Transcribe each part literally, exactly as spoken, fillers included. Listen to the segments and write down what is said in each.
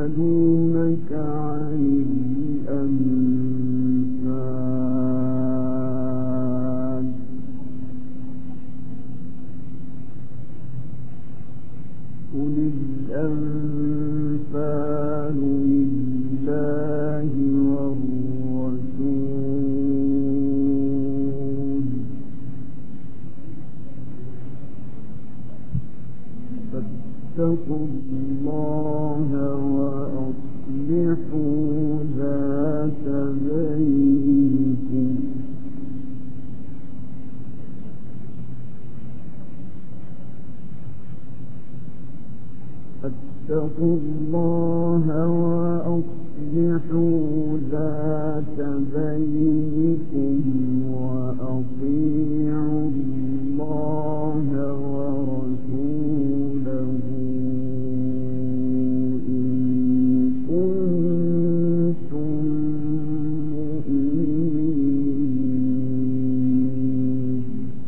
يسألونك عن الأنفال قل الأنفال لله والرسول فاتقوا الله وأصلحوا ذات بينكم فاتقوا الله وأصلحوا ذات بينكم وأطيعوا الله ورسوله إن كنتم مؤمنين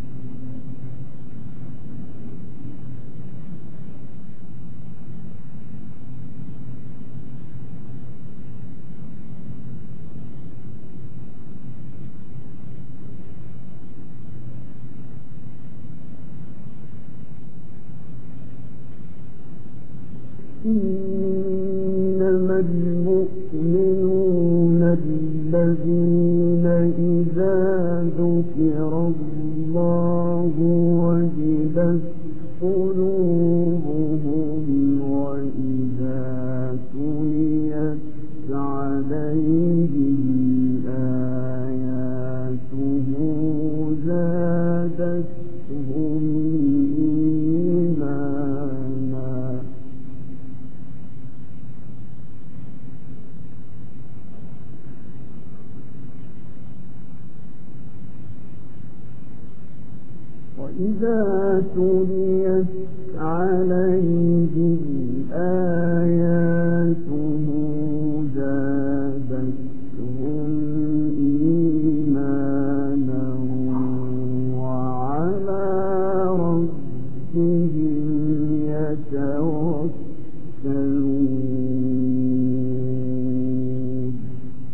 إنما المؤمنون الذين إذا ذكر الله وجلت قلوبهم وإذا تليت عليهم آياته زادتهم وإذا تليت عليهم آياته زادتهم إيمانا وعلى ربهم يتوكلون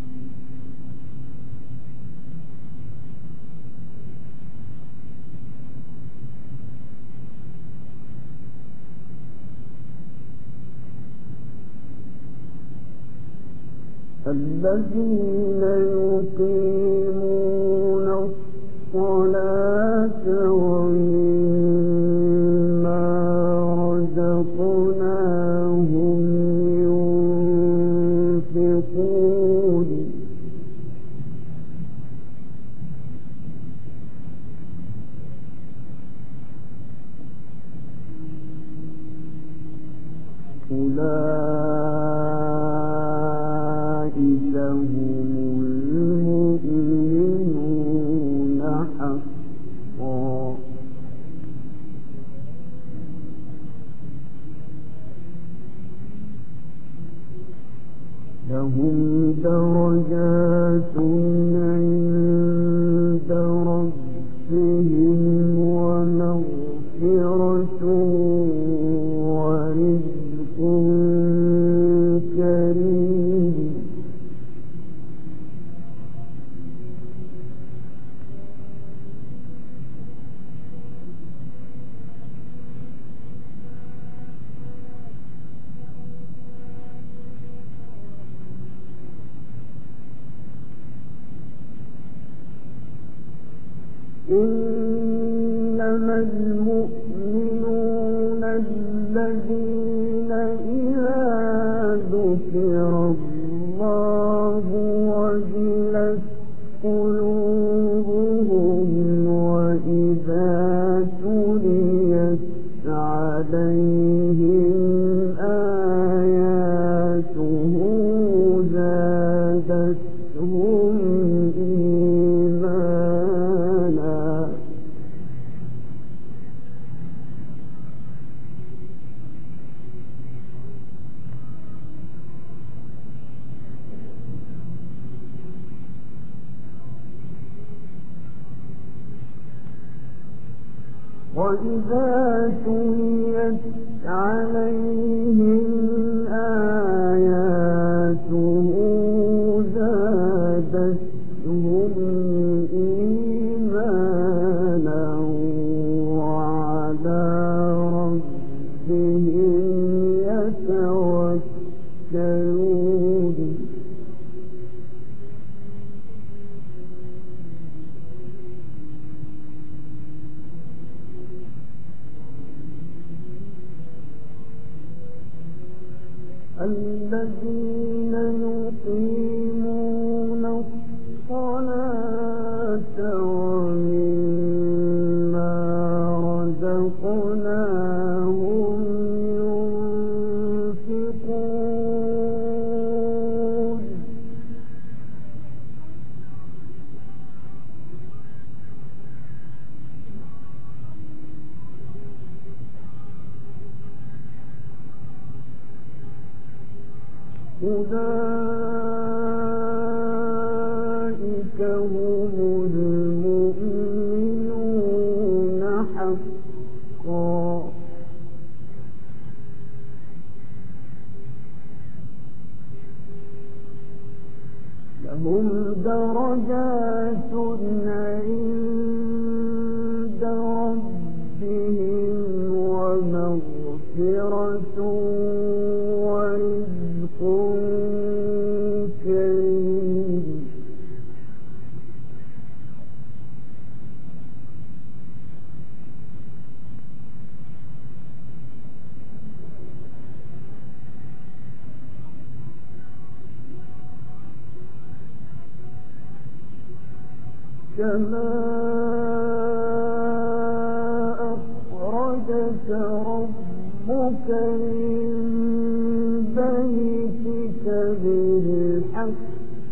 الذين يقيمون الصلاة ومما رزقناهم ينفقون أولئك هم المؤمنون حقا لهم درجات عند ربهم ومغفرة ورزق كريم إنما المؤمنون الذين إذا ذكر الله وجلت قلوبهم وإذا تليت عليهم آياته زادتهم إيمانا وإذا تليت عليهم آياته زادتهم إيمانا وعلى ربهم يتوكلون الذين يقيمون الصلاة ومما رزقناهم ينفقون أولئك هم المؤمنون حقا لهم درجات عند ربهم ومغفرة ورزق كريم كما أخرجك ربك من بيتك بالحق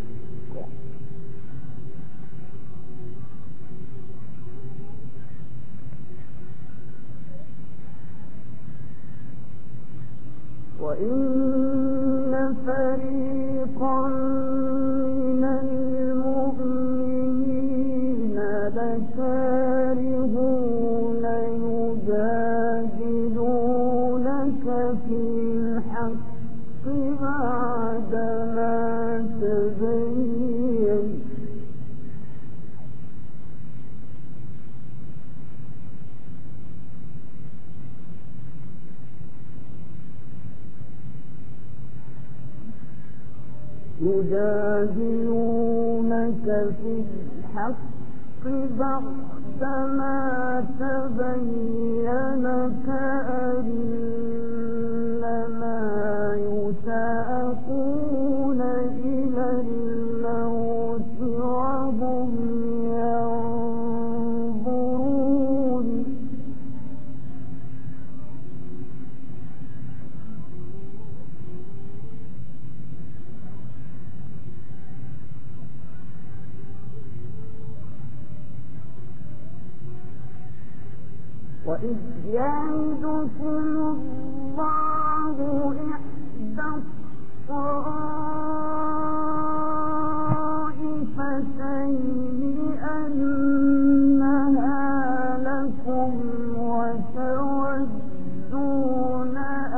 وإن فريقا من المؤمنين لكارهون يجادلونك في الحق بعدما تبين يجادلونك في الحق بعدما تبين كأنما يساقون إلى الموت وهم ينظرون وإذ يعدكم الله إحدى الطائفتين أنها لكم وتودون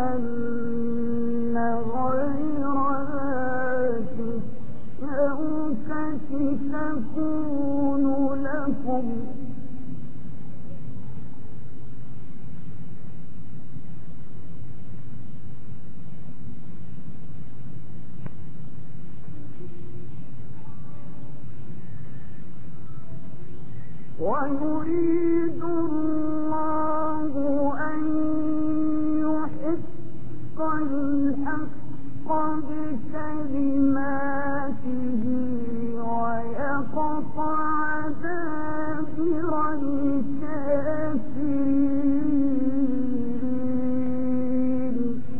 أن غير ذات الشوكة تكون لكم ويريد الله أن يحق الحق بكلماته ويقطع دابر الكافرين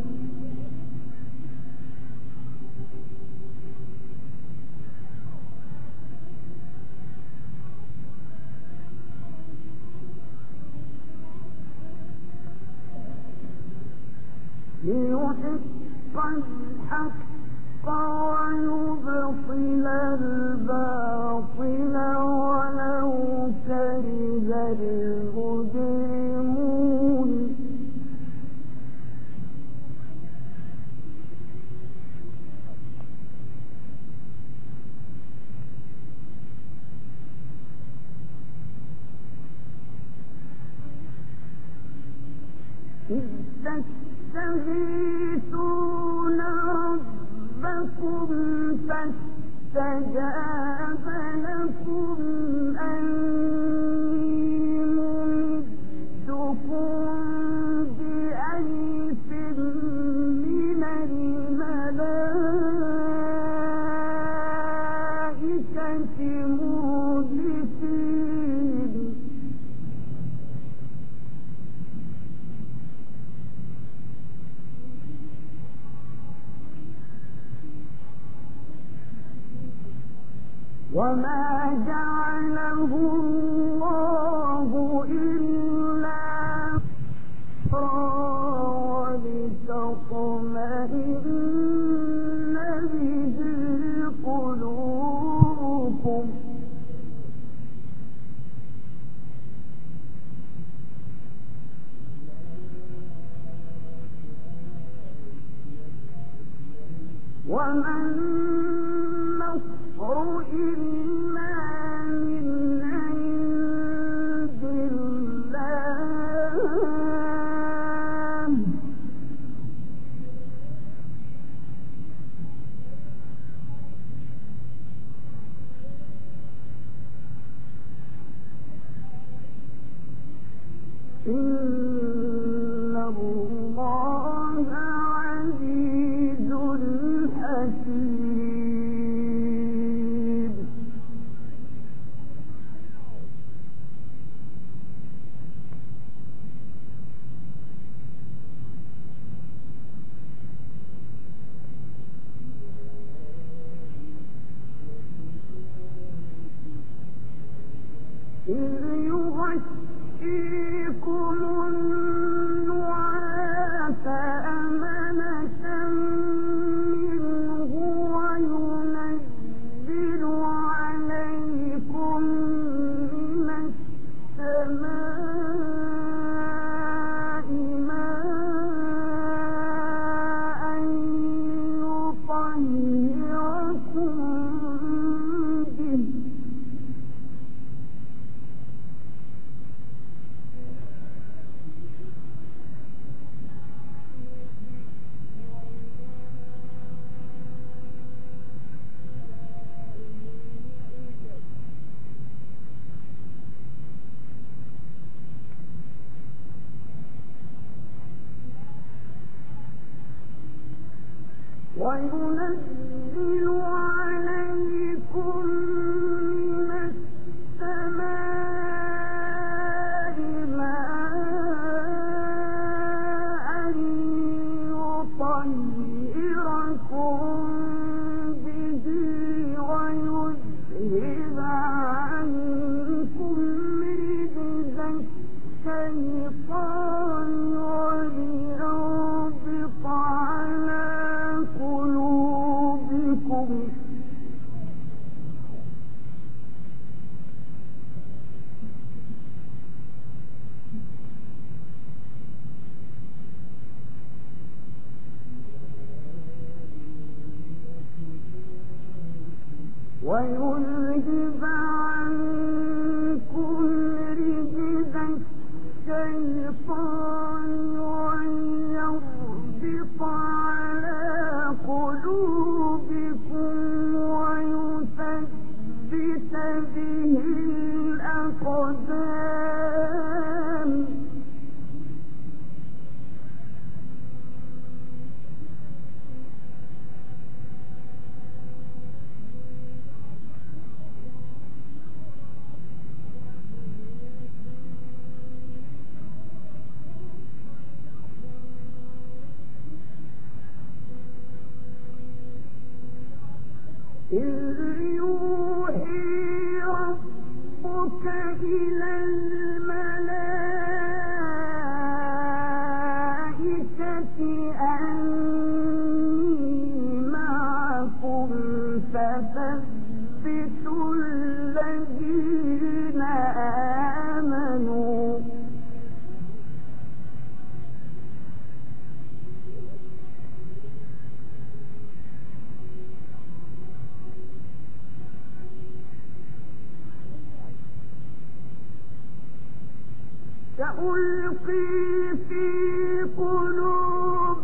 ليحق الحق ويبطل الباطل ولو كره المجرمون إذ تستغيثون ربكم فاستجاب لكم أني ممدكم بألف من الملائكة مردفين وما جعله الله إلا بشرى ولتطمئن به قلوبكم وما النصر إلا من عند الله إن الله عزيز حكيم إذ يغشيكم النعاس أمنة منه وينزل عليكم من السماء ماء يطهركم به وينزل عليكم من السماء ماء يطهركم به ويذهب عنكم رجز الشيطان وليربط على قلوبكم ويذهب عنكم رجز الشيطان ويربط على قلوبكم ويثبت به الأقدام إذ يوحي ربك إلى الملائكة أني معكم فثبتوا الذين آمنوا سألقي في قلوب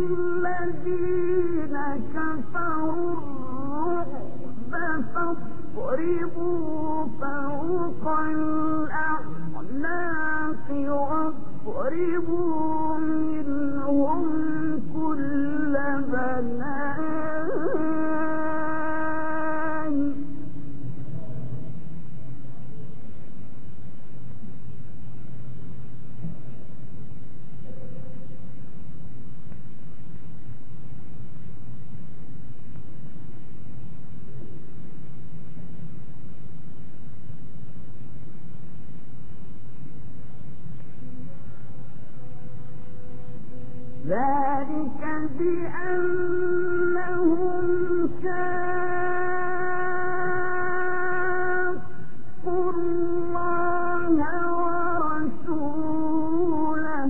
الذين كفروا الرعب فاضربوا فوق الأعناق واضربوا منهم كل بنان ذلك بأنهم شاقوا الله ورسوله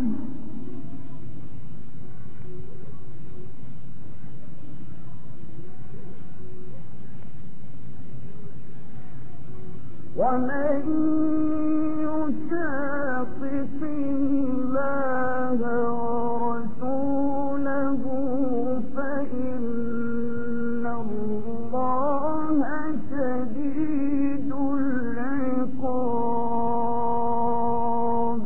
ومن يشاقق الله ورسوله فإن الله شديد العقاب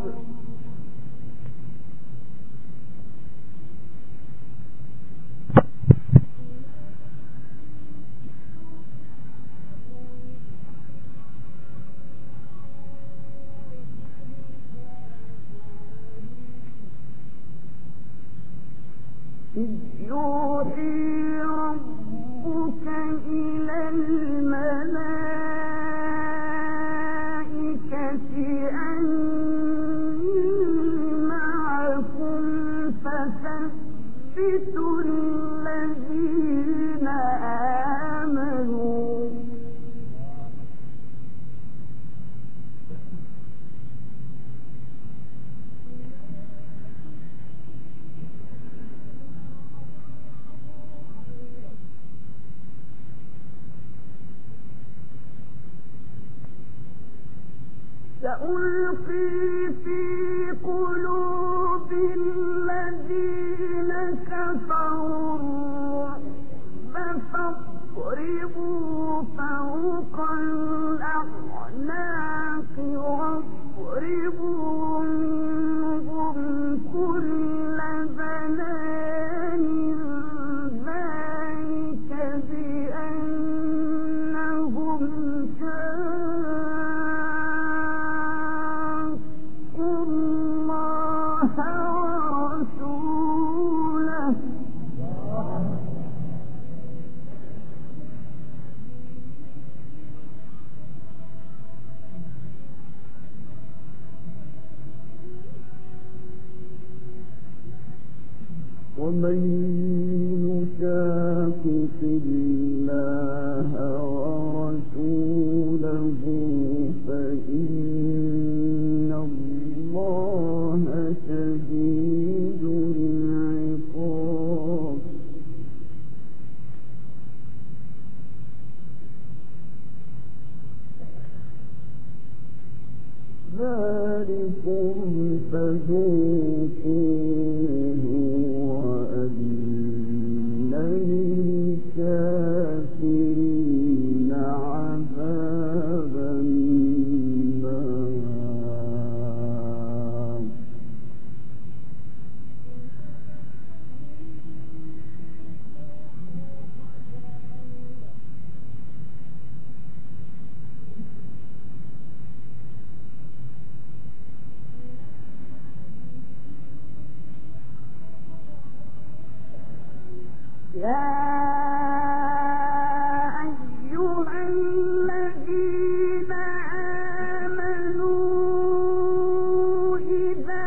إذ يوحي ربك إلى الملائكة أني معكم فثبتوا الذين آمنوا سألقي في قلوب الذين كفروا الرعب فاضربوا فوق الأعناق واضربوا منهم كل بنان ذلك بأنهم شاقوا الله ورسوله ومن يشاقق الله ورسوله فإن الله شديد العقاب ذلكم فذوقوه وأن للكافرين عذاب النار يا أيها الذين آمنوا إذا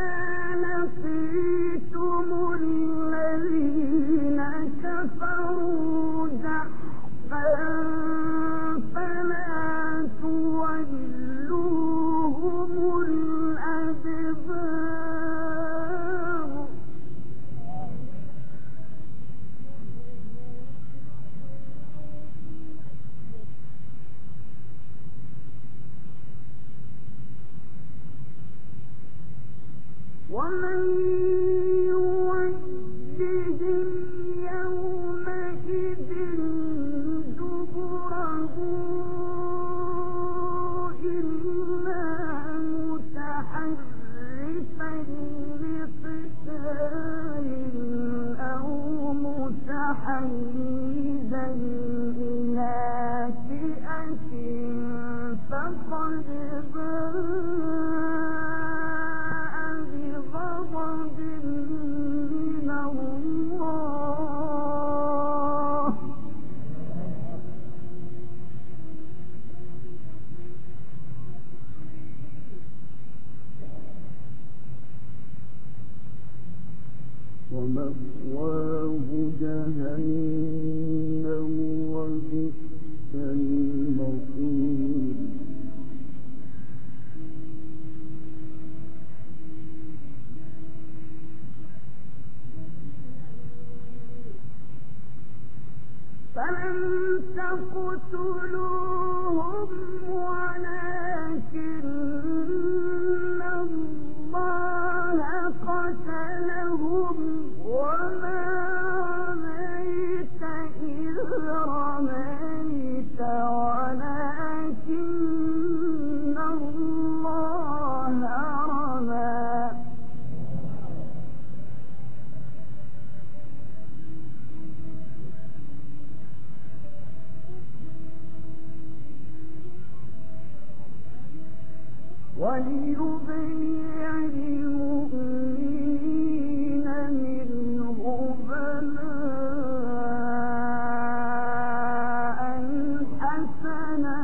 لقيتم الذين كفروا زحفا فلا تولوهم الأدبار ومن بغضب من الله ومأواه جهنم وبئس المصير فلم تقتلوهم ولكن الله قتلهم وما رميت إذ رميت ولكن الله رمى وليبلي المؤمنين منه بلاء حسنا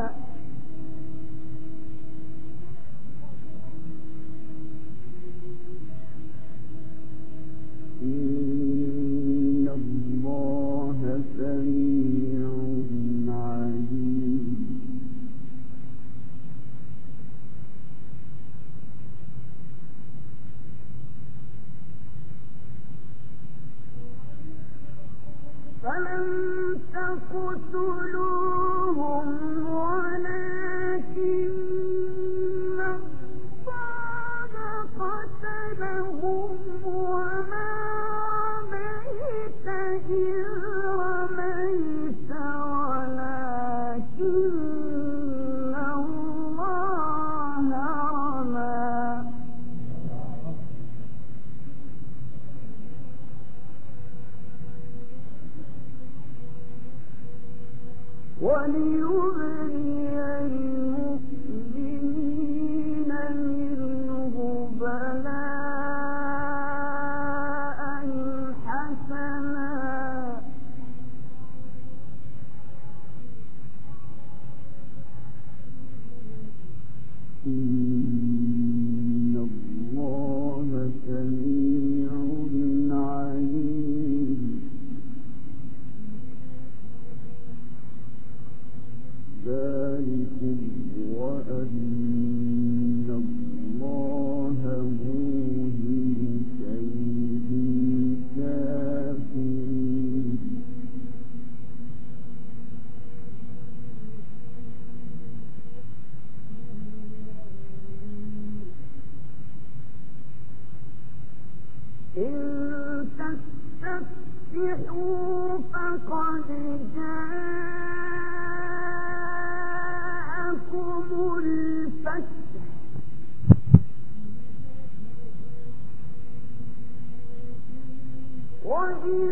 إن الله سميع عليم فلم تقتلوهم ولكن الله قتلهم وما رميت إذ رميت ولكن الله رمى وليبلي المؤمنين منه بلاء حسنا إن الله سميع عليم ذلكم وأن الله موهن كيد الكافرين إن تستفتحوا فقد جاءكم الفتح وإن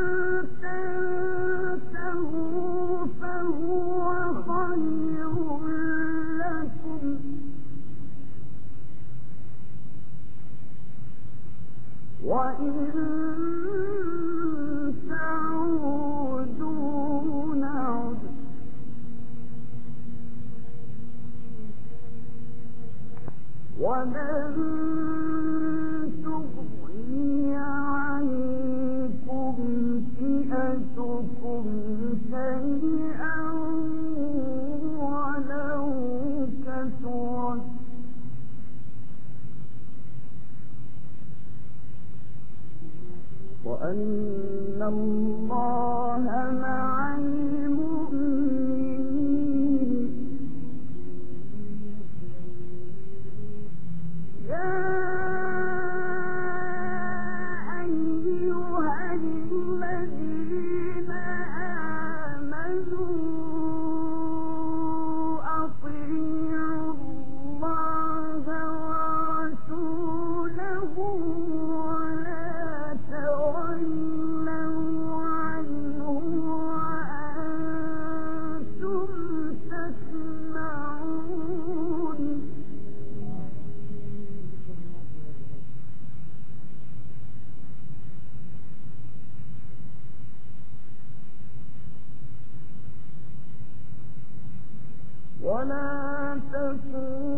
تنتهوا فهو خير لكم وإن تعودوا نعد ولن تغني عنكم فئتكم شيئا ولو كثرت وأن الله مع المؤمنين يا أيها الذين آمنوا أطيعوا الله ورسوله ولا تولوا ولا تكونوا